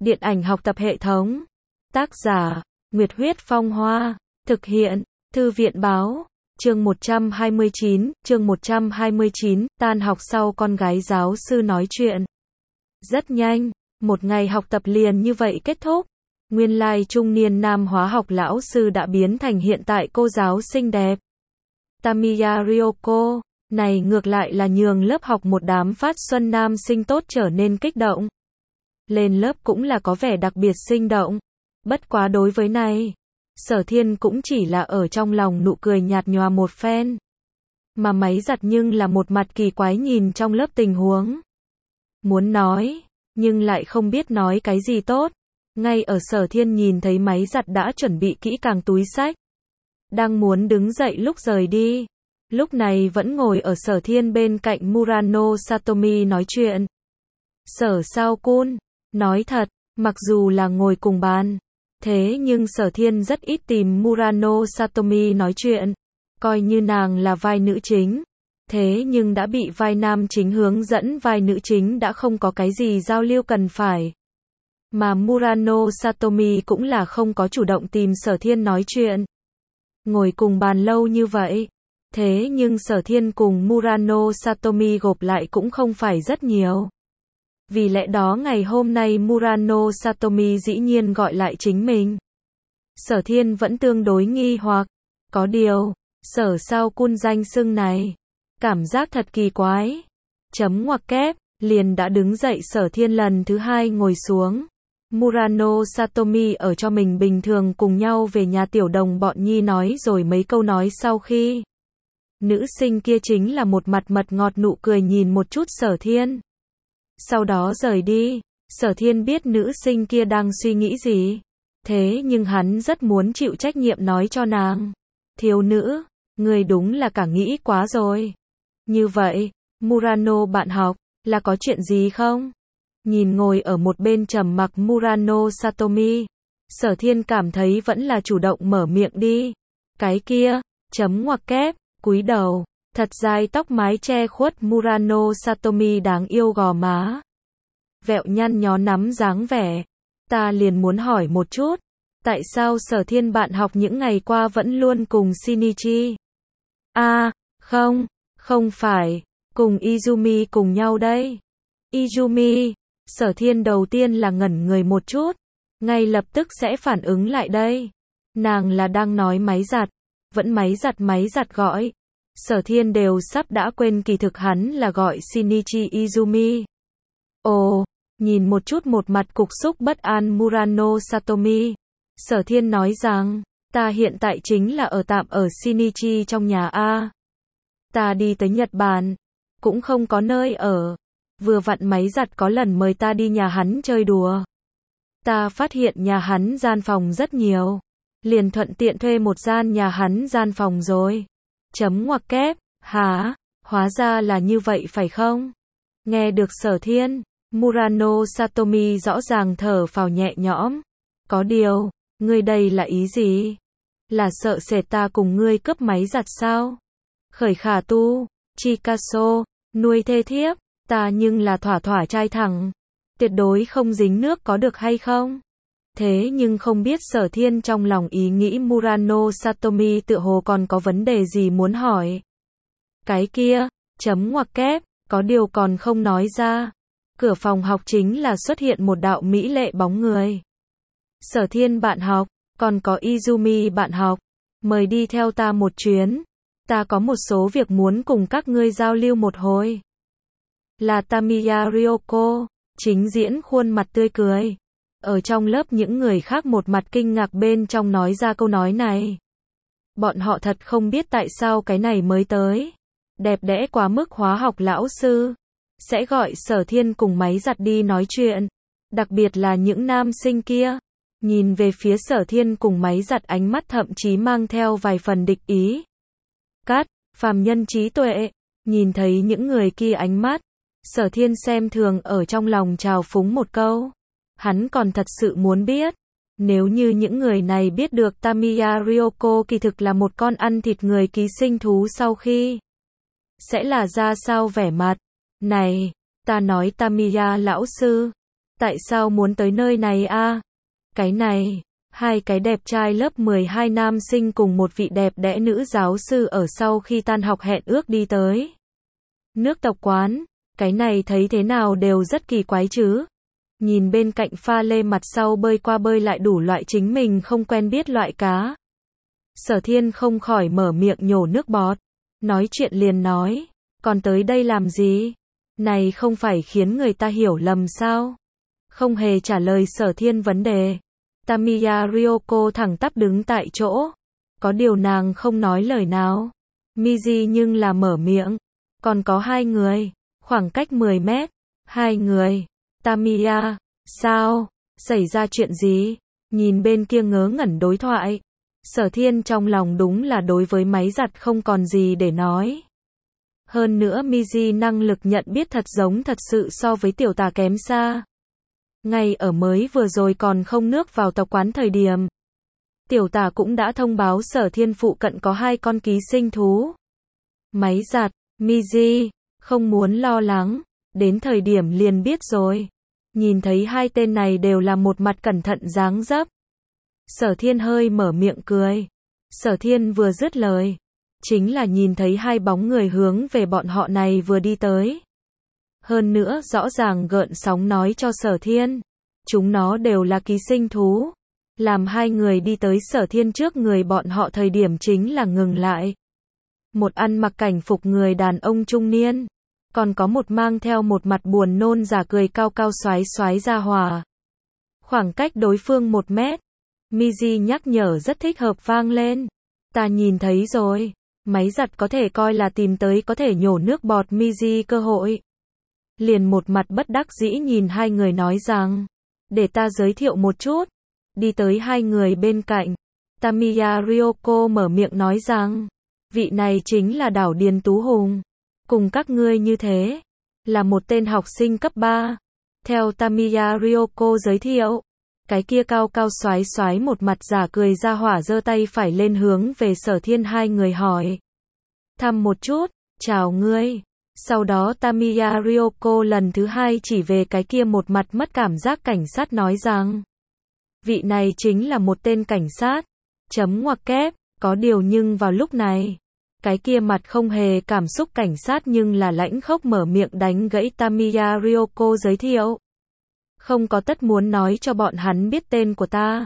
Điện ảnh học tập hệ thống. Tác giả, Nguyệt Huyết Phong Hoa. Thực hiện, Thư viện Báo. Chương 129, tan học sau con gái giáo sư nói chuyện. Rất nhanh, một ngày học tập liền như vậy kết thúc. Nguyên lai trung niên nam hóa học lão sư đã biến thành hiện tại cô giáo xinh đẹp. Tamiya Ryoko, này ngược lại là nhường lớp học một đám phát xuân nam sinh tốt trở nên kích động. Lên lớp cũng là có vẻ đặc biệt sinh động. Bất quá đối với này, Sở Thiên cũng chỉ là ở trong lòng nụ cười nhạt nhòa một phen. Mà máy giặt nhưng là một mặt kỳ quái nhìn trong lớp tình huống. Muốn nói, nhưng lại không biết nói cái gì tốt. Ngay ở Sở Thiên nhìn thấy máy giặt đã chuẩn bị kỹ càng túi xách. Đang muốn đứng dậy lúc rời đi. Lúc này vẫn ngồi ở Sở Thiên bên cạnh Murano Satomi nói chuyện. Sở sao Kun, nói thật, mặc dù là ngồi cùng bàn. Thế nhưng Sở Thiên rất ít tìm Murano Satomi nói chuyện. Coi như nàng là vai nữ chính. Thế nhưng đã bị vai nam chính hướng dẫn vai nữ chính đã không có cái gì giao lưu cần phải. Mà Murano Satomi cũng là không có chủ động tìm Sở Thiên nói chuyện. Ngồi cùng bàn lâu như vậy. Thế nhưng Sở Thiên cùng Murano Satomi gộp lại cũng không phải rất nhiều. Vì lẽ đó ngày hôm nay Murano Satomi dĩ nhiên gọi lại chính mình. Sở Thiên vẫn tương đối nghi hoặc. Có điều, Sở sao Kun danh xưng này. Cảm giác thật kỳ quái. Chấm ngoặc kép, liền đã đứng dậy Sở Thiên lần thứ hai ngồi xuống. Murano Satomi ở cho mình bình thường cùng nhau về nhà tiểu đồng bọn nhi nói rồi mấy câu nói sau khi. Nữ sinh kia chính là một mặt mật ngọt nụ cười nhìn một chút Sở Thiên. Sau đó rời đi, Sở Thiên biết nữ sinh kia đang suy nghĩ gì. Thế nhưng hắn rất muốn chịu trách nhiệm nói cho nàng. Thiếu nữ, người đúng là cả nghĩ quá rồi. Như vậy, Murano bạn học, là có chuyện gì không? Nhìn ngồi ở một bên trầm mặc Murano Satomi. Sở Thiên cảm thấy vẫn là chủ động mở miệng đi. Cái kia, chấm ngoặc kép, cúi đầu. Thật dài tóc mái che khuất Murano Satomi đáng yêu gò má. Vẹo nhăn nhó nắm dáng vẻ. Ta liền muốn hỏi một chút. Tại sao Sở Thiên bạn học những ngày qua vẫn luôn cùng Shinichi? Không phải. Cùng Izumi cùng nhau đây. Izumi. Sở Thiên đầu tiên là ngẩn người một chút. Ngay lập tức sẽ phản ứng lại đây. Nàng là đang nói máy giặt. Vẫn máy giặt gọi. Sở Thiên đều sắp đã quên kỳ thực hắn là gọi Shinichi Izumi. Ồ, nhìn một chút một mặt cục xúc bất an Murano Satomi. Sở Thiên nói rằng, ta hiện tại chính là ở tạm ở Shinichi trong nhà A. Ta đi tới Nhật Bản, cũng không có nơi ở. Vừa vặn máy giặt có lần mời ta đi nhà hắn chơi đùa. Ta phát hiện nhà hắn gian phòng rất nhiều. Liền thuận tiện thuê một gian nhà hắn gian phòng rồi. Chấm ngoặc kép, hả? Hóa ra là như vậy phải không? Nghe được Sở Thiên, Murano Satomi rõ ràng thở phào nhẹ nhõm. Có điều, ngươi đây là ý gì? Là sợ sệt ta cùng ngươi cướp máy giặt sao? Khởi khả tu, Chikaso, nuôi thê thiếp, ta nhưng là thỏa trai thẳng. Tuyệt đối không dính nước có được hay không? Thế nhưng không biết Sở Thiên trong lòng ý nghĩ Murano Satomi tựa hồ còn có vấn đề gì muốn hỏi. Cái kia, chấm ngoặc kép, có điều còn không nói ra. Cửa phòng học chính là xuất hiện một đạo mỹ lệ bóng người. Sở Thiên bạn học, còn có Izumi bạn học, mời đi theo ta một chuyến. Ta có một số việc muốn cùng các ngươi giao lưu một hồi. Là Tamiya Ryoko, chính diễn khuôn mặt tươi cười. Ở trong lớp những người khác một mặt kinh ngạc bên trong nói ra câu nói này. Bọn họ thật không biết tại sao cái này mới tới. Đẹp đẽ quá mức hóa học lão sư. Sẽ gọi Sở Thiên cùng máy giặt đi nói chuyện. Đặc biệt là những nam sinh kia. Nhìn về phía Sở Thiên cùng máy giặt ánh mắt thậm chí mang theo vài phần địch ý. Cắt, phàm nhân trí tuệ. Nhìn thấy những người kia ánh mắt. Sở Thiên xem thường ở trong lòng trào phúng một câu. Hắn còn thật sự muốn biết. Nếu như những người này biết được Tamiya Ryoko kỳ thực là một con ăn thịt người ký sinh thú sau khi. Sẽ là ra sao vẻ mặt. Này, ta nói Tamiya lão sư. Tại sao muốn tới nơi này a? Cái này, hai cái đẹp trai lớp 12 nam sinh cùng một vị đẹp đẽ nữ giáo sư ở sau khi tan học hẹn ước đi tới nước tộc quán. Cái này thấy thế nào đều rất kỳ quái chứ. Nhìn bên cạnh pha lê mặt sau bơi qua bơi lại đủ loại chính mình không quen biết loại cá. Sở Thiên không khỏi mở miệng nhổ nước bọt. Nói chuyện liền nói, còn tới đây làm gì? Này không phải khiến người ta hiểu lầm sao? Không hề trả lời Sở Thiên vấn đề. Tamiya Ryoko thẳng tắp đứng tại chỗ. Có điều nàng không nói lời nào. Miji nhưng là mở miệng. Còn có hai người. Khoảng cách 10 mét. Hai người. Tamiya. Sao? Xảy ra chuyện gì? Nhìn bên kia ngớ ngẩn đối thoại. Sở Thiên trong lòng đúng là đối với máy giặt không còn gì để nói. Hơn nữa Miji năng lực nhận biết thật giống thật sự so với tiểu tà kém xa. Ngay ở mới vừa rồi còn không nước vào tộc quán thời điểm. Tiểu tà cũng đã thông báo Sở Thiên phụ cận có hai con ký sinh thú. Máy giặt, Miji, không muốn lo lắng, đến thời điểm liền biết rồi. Nhìn thấy hai tên này đều là một mặt cẩn thận dáng dấp. Sở Thiên hơi mở miệng cười. Sở Thiên vừa dứt lời, chính là nhìn thấy hai bóng người hướng về bọn họ này vừa đi tới. Hơn nữa rõ ràng gợn sóng nói cho Sở Thiên, chúng nó đều là ký sinh thú. Làm hai người đi tới Sở Thiên trước người bọn họ thời điểm chính là ngừng lại. Một ăn mặc cảnh phục người đàn ông trung niên, còn có một mang theo một mặt buồn nôn giả cười cao cao xoái xoái ra hòa. Khoảng cách đối phương 1 mét. Miji nhắc nhở rất thích hợp vang lên. Ta nhìn thấy rồi. Máy giặt có thể coi là tìm tới có thể nhổ nước bọt Miji cơ hội. Liền một mặt bất đắc dĩ nhìn hai người nói rằng, để ta giới thiệu một chút. Đi tới hai người bên cạnh, Tamiya Ryoko mở miệng nói rằng, vị này chính là Đảo Điền Tú Hùng. Cùng các ngươi như thế, là một tên học sinh cấp 3. Theo Tamiya Ryoko giới thiệu, cái kia cao cao xoái xoái một mặt giả cười ra hỏa giơ tay phải lên hướng về Sở Thiên hai người hỏi. Thăm một chút, chào ngươi. Sau đó Tamiya Ryoko lần thứ hai chỉ về cái kia một mặt mất cảm giác cảnh sát nói rằng, vị này chính là một tên cảnh sát. Chấm ngoặc kép, có điều nhưng vào lúc này, cái kia mặt không hề cảm xúc cảnh sát nhưng là lãnh khốc mở miệng đánh gãy Tamiya Ryoko giới thiệu. Không có tất muốn nói cho bọn hắn biết tên của ta.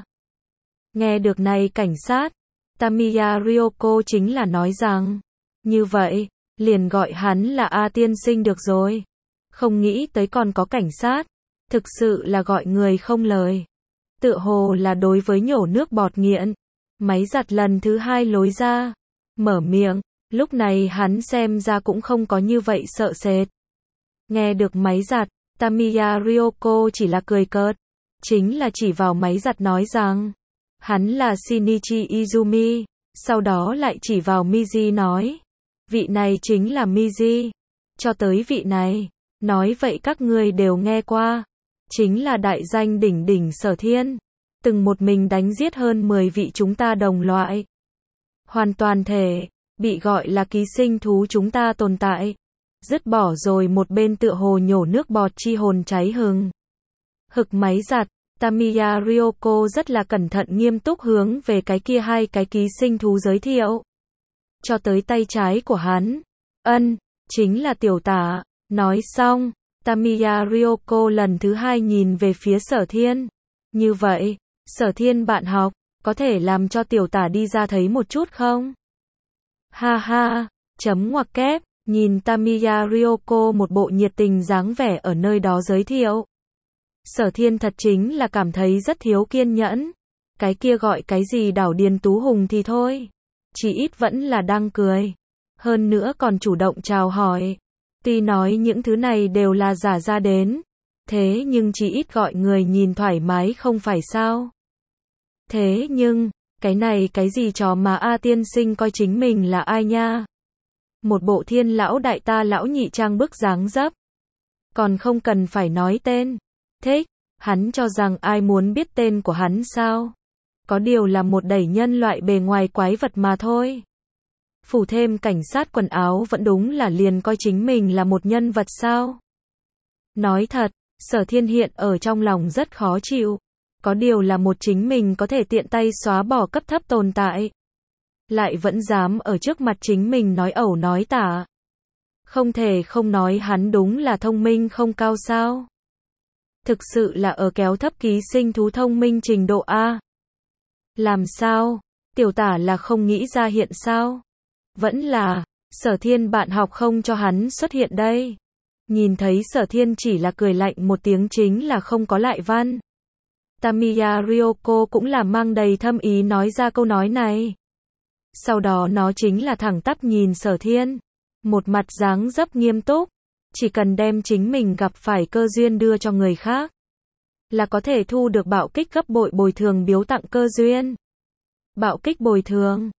Nghe được này cảnh sát, Tamiya Ryoko chính là nói rằng, như vậy, liền gọi hắn là A tiên sinh được rồi. Không nghĩ tới còn có cảnh sát, thực sự là gọi người không lời. Tựa hồ là đối với nhổ nước bọt nghiện. Máy giặt lần thứ hai lối ra, mở miệng, lúc này hắn xem ra cũng không có như vậy sợ sệt. Nghe được máy giặt, Tamiya Ryoko chỉ là cười cợt, chính là chỉ vào máy giặt nói rằng, hắn là Shinichi Izumi, sau đó lại chỉ vào Miji nói, vị này chính là Miji, cho tới vị này, nói vậy các ngươi đều nghe qua, chính là đại danh đỉnh đỉnh Sở Thiên, từng một mình đánh giết hơn 10 vị chúng ta đồng loại. Hoàn toàn thể, bị gọi là ký sinh thú chúng ta tồn tại. Dứt bỏ rồi một bên tựa hồ nhổ nước bọt chi hồn cháy hừng. Hực máy giặt, Tamiya Ryoko rất là cẩn thận nghiêm túc hướng về cái kia hai cái ký sinh thú giới thiệu. Cho tới tay trái của hắn. Chính là tiểu tả. Nói xong, Tamiya Ryoko lần thứ hai nhìn về phía Sở Thiên. Như vậy, Sở Thiên bạn học, có thể làm cho tiểu tả đi ra thấy một chút không? Ha ha, chấm ngoặc kép. Nhìn Tamiya Ryoko một bộ nhiệt tình dáng vẻ ở nơi đó giới thiệu. Sở Thiên thật chính là cảm thấy rất thiếu kiên nhẫn. Cái kia gọi cái gì Đảo Điền Tú Hùng thì thôi. Chỉ ít vẫn là đang cười. Hơn nữa còn chủ động chào hỏi. Tuy nói những thứ này đều là giả ra đến. Thế nhưng chỉ ít gọi người nhìn thoải mái không phải sao. Thế nhưng, cái này cái gì trò mà A tiên sinh coi chính mình là ai nha? Một bộ thiên lão đại ta lão nhị trang bức dáng dấp. Còn không cần phải nói tên. Thích, hắn cho rằng ai muốn biết tên của hắn sao? Có điều là một đẩy nhân loại bề ngoài quái vật mà thôi. Phủ thêm cảnh sát quần áo vẫn đúng là liền coi chính mình là một nhân vật sao? Nói thật, Sở Thiên hiện ở trong lòng rất khó chịu. Có điều là một chính mình có thể tiện tay xóa bỏ cấp thấp tồn tại. Lại vẫn dám ở trước mặt chính mình nói ẩu nói tả. Không thể không nói hắn đúng là thông minh không cao sao. Thực sự là ở kéo thấp ký sinh thú thông minh trình độ A. Làm sao? Tiểu tả là không nghĩ ra hiện sao? Vẫn là, Sở Thiên bạn học không cho hắn xuất hiện đây. Nhìn thấy Sở Thiên chỉ là cười lạnh một tiếng chính là không có lại văn. Tamiya Ryoko cũng là mang đầy thâm ý nói ra câu nói này. Sau đó nó chính là thẳng tắp nhìn Sở Thiên. Một mặt dáng dấp nghiêm túc. Chỉ cần đem chính mình gặp phải cơ duyên đưa cho người khác. Là có thể thu được bạo kích gấp bội bồi thường biếu tặng cơ duyên. Bạo kích bồi thường.